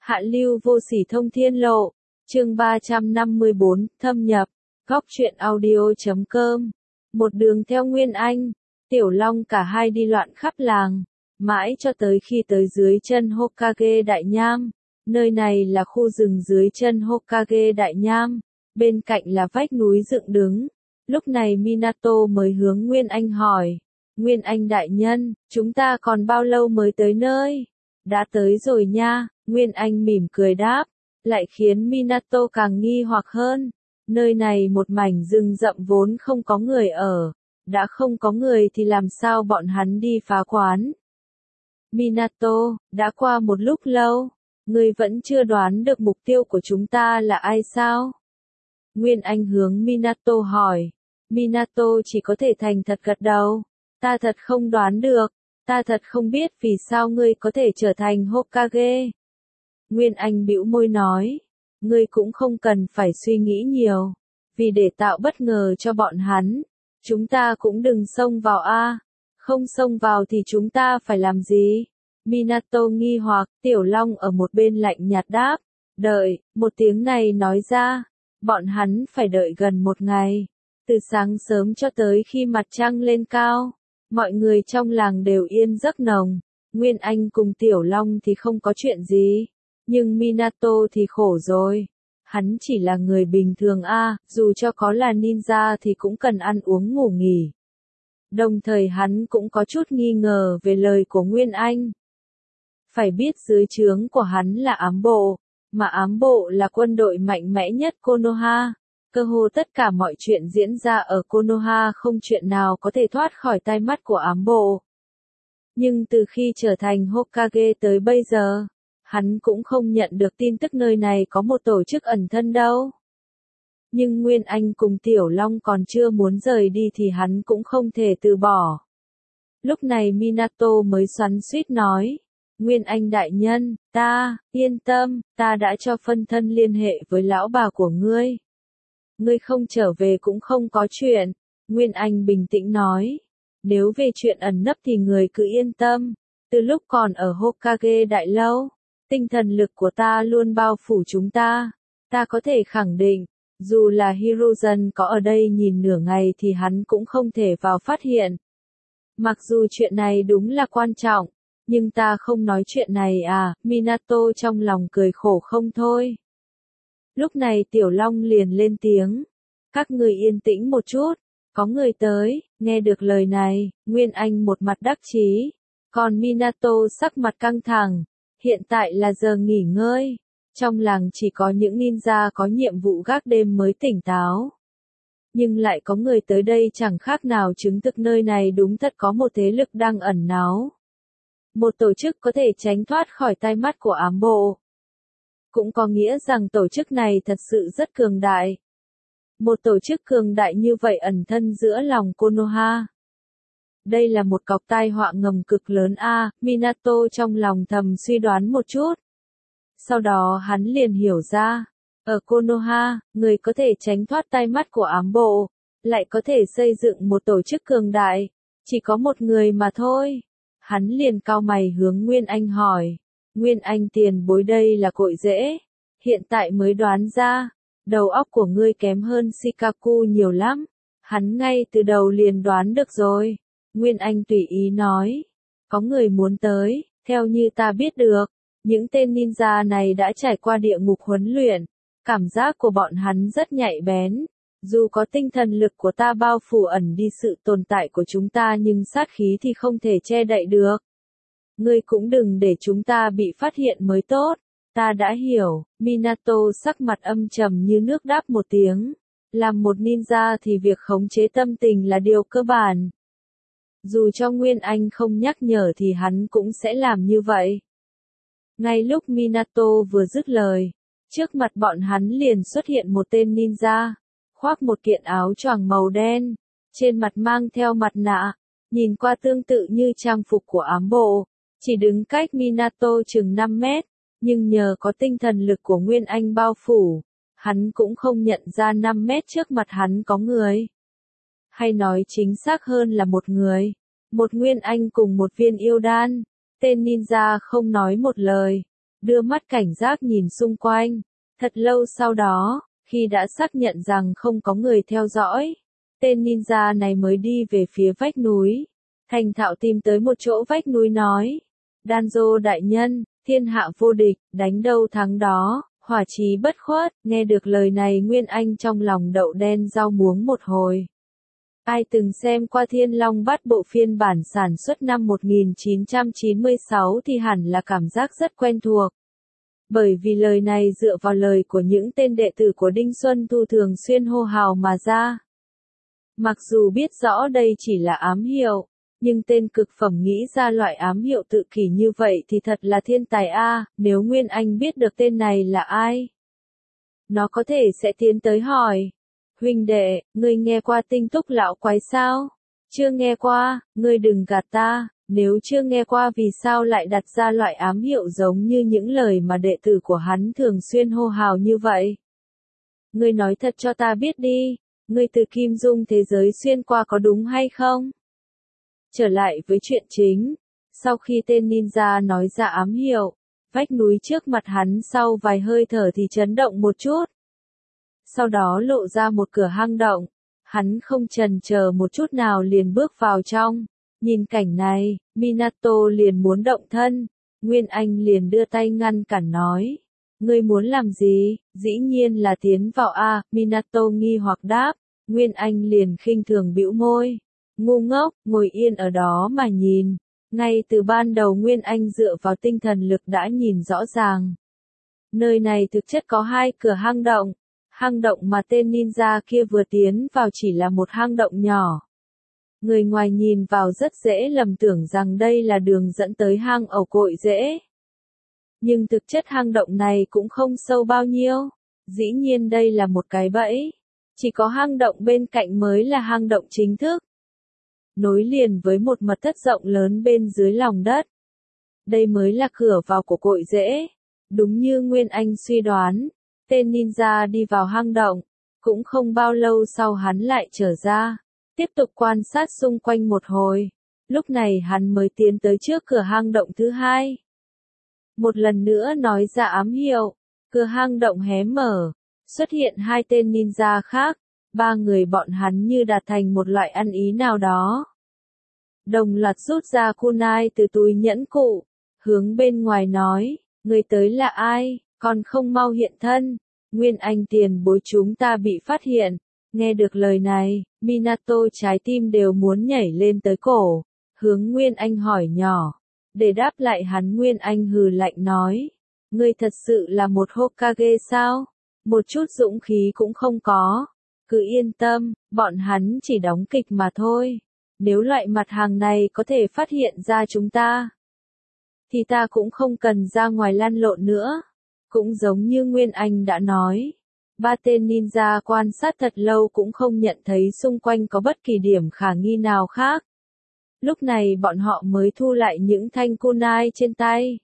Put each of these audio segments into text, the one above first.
Hạ lưu vô sỉ thông thiên lộ, chương 354, thâm nhập, góc truyện audio.com. Một đường theo Nguyên Anh, Tiểu Long cả hai đi loạn khắp làng, mãi cho tới khi tới dưới chân Hokage Đại Nham. Nơi này là khu rừng dưới chân Hokage Đại Nham, bên cạnh là vách núi dựng đứng. Lúc này Minato mới hướng Nguyên Anh hỏi, Nguyên Anh đại nhân, chúng ta còn bao lâu mới tới nơi? Đã tới rồi nha, Nguyên Anh mỉm cười đáp, lại khiến Minato càng nghi hoặc hơn. Nơi này một mảnh rừng rậm vốn không có người ở, đã không có người thì làm sao bọn hắn đi phá quán? Minato, đã qua một lúc lâu, ngươi vẫn chưa đoán được mục tiêu của chúng ta là ai sao? Nguyên Anh hướng Minato hỏi. Minato chỉ có thể thành thật gật đầu. Ta thật không đoán được, ta thật không biết vì sao ngươi có thể trở thành Hokage. Nguyên Anh bĩu môi nói, ngươi cũng không cần phải suy nghĩ nhiều, vì để tạo bất ngờ cho bọn hắn, chúng ta cũng đừng xông vào a. Không xông vào thì chúng ta phải làm gì? Minato nghi hoặc, Tiểu Long ở một bên lạnh nhạt đáp, đợi, một tiếng này nói ra, bọn hắn phải đợi gần một ngày, từ sáng sớm cho tới khi mặt trăng lên cao. Mọi người trong làng đều yên giấc nồng, Nguyên Anh cùng Tiểu Long thì không có chuyện gì, nhưng Minato thì khổ rồi. Hắn chỉ là người bình thường a, dù cho có là ninja thì cũng cần ăn uống ngủ nghỉ. Đồng thời hắn cũng có chút nghi ngờ về lời của Nguyên Anh. Phải biết dưới trướng của hắn là ám bộ, mà ám bộ là quân đội mạnh mẽ nhất Konoha. Cơ hồ tất cả mọi chuyện diễn ra ở Konoha không chuyện nào có thể thoát khỏi tai mắt của ám bộ. Nhưng từ khi trở thành Hokage tới bây giờ, hắn cũng không nhận được tin tức nơi này có một tổ chức ẩn thân đâu. Nhưng Nguyên Anh cùng Tiểu Long còn chưa muốn rời đi thì hắn cũng không thể từ bỏ. Lúc này Minato mới xoắn xuýt nói, Nguyên Anh đại nhân, ta, yên tâm, ta đã cho phân thân liên hệ với lão bà của ngươi. Ngươi không trở về cũng không có chuyện, Nguyên Anh bình tĩnh nói. Nếu về chuyện ẩn nấp thì người cứ yên tâm, từ lúc còn ở Hokage Đại Lâu, tinh thần lực của ta luôn bao phủ chúng ta. Ta có thể khẳng định, dù là Hiruzen có ở đây nhìn nửa ngày thì hắn cũng không thể vào phát hiện. Mặc dù chuyện này đúng là quan trọng, nhưng ta không nói chuyện này à, Minato trong lòng cười khổ không thôi. Lúc này Tiểu Long liền lên tiếng, các người yên tĩnh một chút, có người tới. Nghe được lời này, Nguyên Anh một mặt đắc chí, còn Minato sắc mặt căng thẳng. Hiện tại là giờ nghỉ ngơi, trong làng chỉ có những ninja có nhiệm vụ gác đêm mới tỉnh táo. Nhưng lại có người tới đây chẳng khác nào chứng thực nơi này đúng thật có một thế lực đang ẩn náu. Một tổ chức có thể tránh thoát khỏi tai mắt của ám bộ. Cũng có nghĩa rằng tổ chức này thật sự rất cường đại. Một tổ chức cường đại như vậy ẩn thân giữa lòng Konoha. Đây là một cọc tai họa ngầm cực lớn a, Minato trong lòng thầm suy đoán một chút. Sau đó hắn liền hiểu ra, ở Konoha, người có thể tránh thoát tai mắt của ám bộ, lại có thể xây dựng một tổ chức cường đại, chỉ có một người mà thôi. Hắn liền cau mày hướng Nguyên Anh hỏi, Nguyên Anh tiền bối đây là cội rễ, hiện tại mới đoán ra, đầu óc của ngươi kém hơn Shikaku nhiều lắm, hắn ngay từ đầu liền đoán được rồi. Nguyên Anh tùy ý nói, có người muốn tới, theo như ta biết được, những tên ninja này đã trải qua địa ngục huấn luyện, cảm giác của bọn hắn rất nhạy bén, dù có tinh thần lực của ta bao phủ ẩn đi sự tồn tại của chúng ta nhưng sát khí thì không thể che đậy được. Ngươi cũng đừng để chúng ta bị phát hiện mới tốt. Ta đã hiểu, Minato sắc mặt âm trầm như nước đáp một tiếng. Làm một ninja thì việc khống chế tâm tình là điều cơ bản. Dù cho Nguyên Anh không nhắc nhở thì hắn cũng sẽ làm như vậy. Ngay lúc Minato vừa dứt lời, trước mặt bọn hắn liền xuất hiện một tên ninja, khoác một kiện áo choàng màu đen, trên mặt mang theo mặt nạ, nhìn qua tương tự như trang phục của ám bộ, chỉ đứng cách Minato chừng 5 mét. Nhưng nhờ có tinh thần lực của Nguyên Anh bao phủ, hắn cũng không nhận ra 5 mét trước mặt hắn có người. Hay nói chính xác hơn là một người. Một Nguyên Anh cùng một viên yêu đan. Tên ninja không nói một lời. đưa mắt cảnh giác nhìn xung quanh. Thật lâu sau đó, khi đã xác nhận rằng không có người theo dõi, tên ninja này mới đi về phía vách núi. Thành thạo tìm tới một chỗ vách núi nói. Danzo đại nhân, thiên hạ vô địch, đánh đâu thắng đó, hỏa chí bất khuất. Nghe được lời này Nguyên Anh trong lòng đậu đen rau muống một hồi. Ai từng xem qua Thiên Long Bát Bộ phiên bản sản xuất năm 1996 thì hẳn là cảm giác rất quen thuộc. Bởi vì lời này dựa vào lời của những tên đệ tử của Đinh Xuân Thu thường xuyên hô hào mà ra. Mặc dù biết rõ đây chỉ là ám hiệu, nhưng tên cực phẩm nghĩ ra loại ám hiệu tự kỷ như vậy thì thật là thiên tài a. Nếu Nguyên Anh biết được tên này là ai, nó có thể sẽ tiến tới hỏi. Huynh đệ, ngươi nghe qua Tinh Túc lão quái sao? Chưa nghe qua, ngươi đừng gạt ta, nếu chưa nghe qua vì sao lại đặt ra loại ám hiệu giống như những lời mà đệ tử của hắn thường xuyên hô hào như vậy? Ngươi nói thật cho ta biết đi, ngươi từ Kim Dung thế giới xuyên qua có đúng hay không? Trở lại với chuyện chính, sau khi tên ninja nói ra ám hiệu, vách núi trước mặt hắn sau vài hơi thở thì chấn động một chút. Sau đó lộ ra một cửa hang động, hắn không chần chờ một chút nào liền bước vào trong. Nhìn cảnh này, Minato liền muốn động thân, Nguyên Anh liền đưa tay ngăn cản nói. Ngươi muốn làm gì? Dĩ nhiên là tiến vào a. Minato nghi hoặc đáp, Nguyên Anh liền khinh thường bĩu môi. Ngu ngốc, ngồi yên ở đó mà nhìn. Ngay từ ban đầu Nguyên Anh dựa vào tinh thần lực đã nhìn rõ ràng. Nơi này thực chất có hai cửa hang động. Hang động mà tên ninja kia vừa tiến vào chỉ là một hang động nhỏ. Người ngoài nhìn vào rất dễ lầm tưởng rằng đây là đường dẫn tới hang ổ cội rễ. Nhưng thực chất hang động này cũng không sâu bao nhiêu. Dĩ nhiên đây là một cái bẫy. Chỉ có hang động bên cạnh mới là hang động chính thức. Nối liền với một mật thất rộng lớn bên dưới lòng đất. Đây mới là cửa vào của cội rễ. Đúng như Nguyên Anh suy đoán. Tên ninja đi vào hang động, cũng không bao lâu sau hắn lại trở ra, tiếp tục quan sát xung quanh một hồi, lúc này hắn mới tiến tới trước cửa hang động thứ hai. Một lần nữa nói ra ám hiệu, cửa hang động hé mở, xuất hiện hai tên ninja khác, ba người bọn hắn như đạt thành một loại ăn ý nào đó. Đồng loạt rút ra kunai từ túi nhẫn cụ, hướng bên ngoài nói, người tới là ai? Còn không mau hiện thân, Nguyên Anh tiền bối chúng ta bị phát hiện. Nghe được lời này, Minato trái tim đều muốn nhảy lên tới cổ, hướng Nguyên Anh hỏi nhỏ. Để đáp lại hắn Nguyên Anh hừ lạnh nói, ngươi thật sự là một Hokage sao? Một chút dũng khí cũng không có. Cứ yên tâm, bọn hắn chỉ đóng kịch mà thôi. Nếu loại mặt hàng này có thể phát hiện ra chúng ta, thì ta cũng không cần ra ngoài lăn lộn nữa. Cũng giống như Nguyên Anh đã nói, ba tên ninja quan sát thật lâu cũng không nhận thấy xung quanh có bất kỳ điểm khả nghi nào khác. Lúc này bọn họ mới thu lại những thanh kunai trên tay.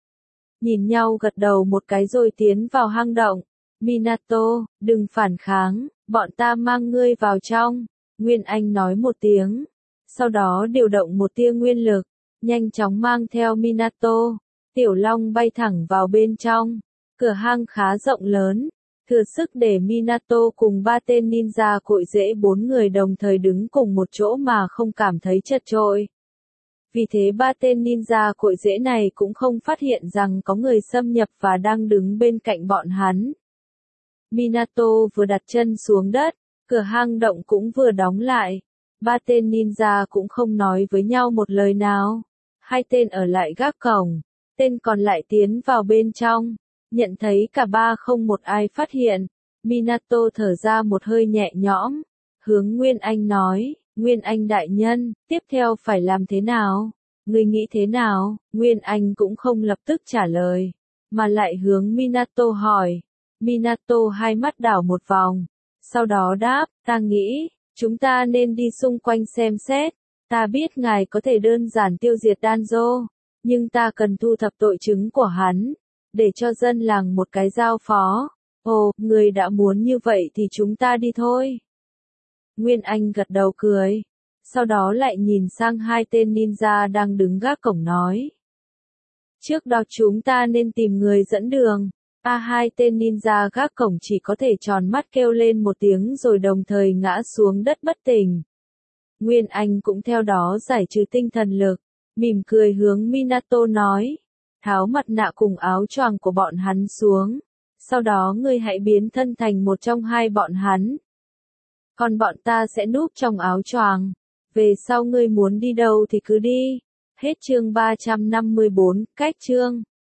Nhìn nhau gật đầu một cái rồi tiến vào hang động. Minato, đừng phản kháng, bọn ta mang ngươi vào trong. Nguyên Anh nói một tiếng. Sau đó điều động một tia nguyên lực, nhanh chóng mang theo Minato. Tiểu Long bay thẳng vào bên trong. Cửa hang khá rộng lớn, thừa sức để Minato cùng ba tên ninja cội rễ bốn người đồng thời đứng cùng một chỗ mà không cảm thấy chật chội. Vì thế ba tên ninja cội rễ này cũng không phát hiện rằng có người xâm nhập và đang đứng bên cạnh bọn hắn. Minato vừa đặt chân xuống đất, cửa hang động cũng vừa đóng lại. Ba tên ninja cũng không nói với nhau một lời nào. Hai tên ở lại gác cổng, tên còn lại tiến vào bên trong. Nhận thấy cả ba không một ai phát hiện, Minato thở ra một hơi nhẹ nhõm, hướng Nguyên Anh nói, Nguyên Anh đại nhân, tiếp theo phải làm thế nào? Ngươi nghĩ thế nào? Nguyên Anh cũng không lập tức trả lời, mà lại hướng Minato hỏi. Minato hai mắt đảo một vòng, sau đó đáp, ta nghĩ, chúng ta nên đi xung quanh xem xét, ta biết ngài có thể đơn giản tiêu diệt Danzo, nhưng ta cần thu thập tội chứng của hắn. Để cho dân làng một cái giao phó. Ồ, người đã muốn như vậy thì chúng ta đi thôi. Nguyên Anh gật đầu cười. Sau đó lại nhìn sang hai tên ninja đang đứng gác cổng nói. Trước đó chúng ta nên tìm người dẫn đường. Hai tên ninja gác cổng chỉ có thể tròn mắt kêu lên một tiếng rồi đồng thời ngã xuống đất bất tỉnh. Nguyên Anh cũng theo đó giải trừ tinh thần lực, mỉm cười hướng Minato nói. Tháo mặt nạ cùng áo choàng của bọn hắn xuống. Sau đó ngươi hãy biến thân thành một trong hai bọn hắn. Còn bọn ta sẽ núp trong áo choàng. Về sau ngươi muốn đi đâu thì cứ đi. Hết chương 354, cách chương.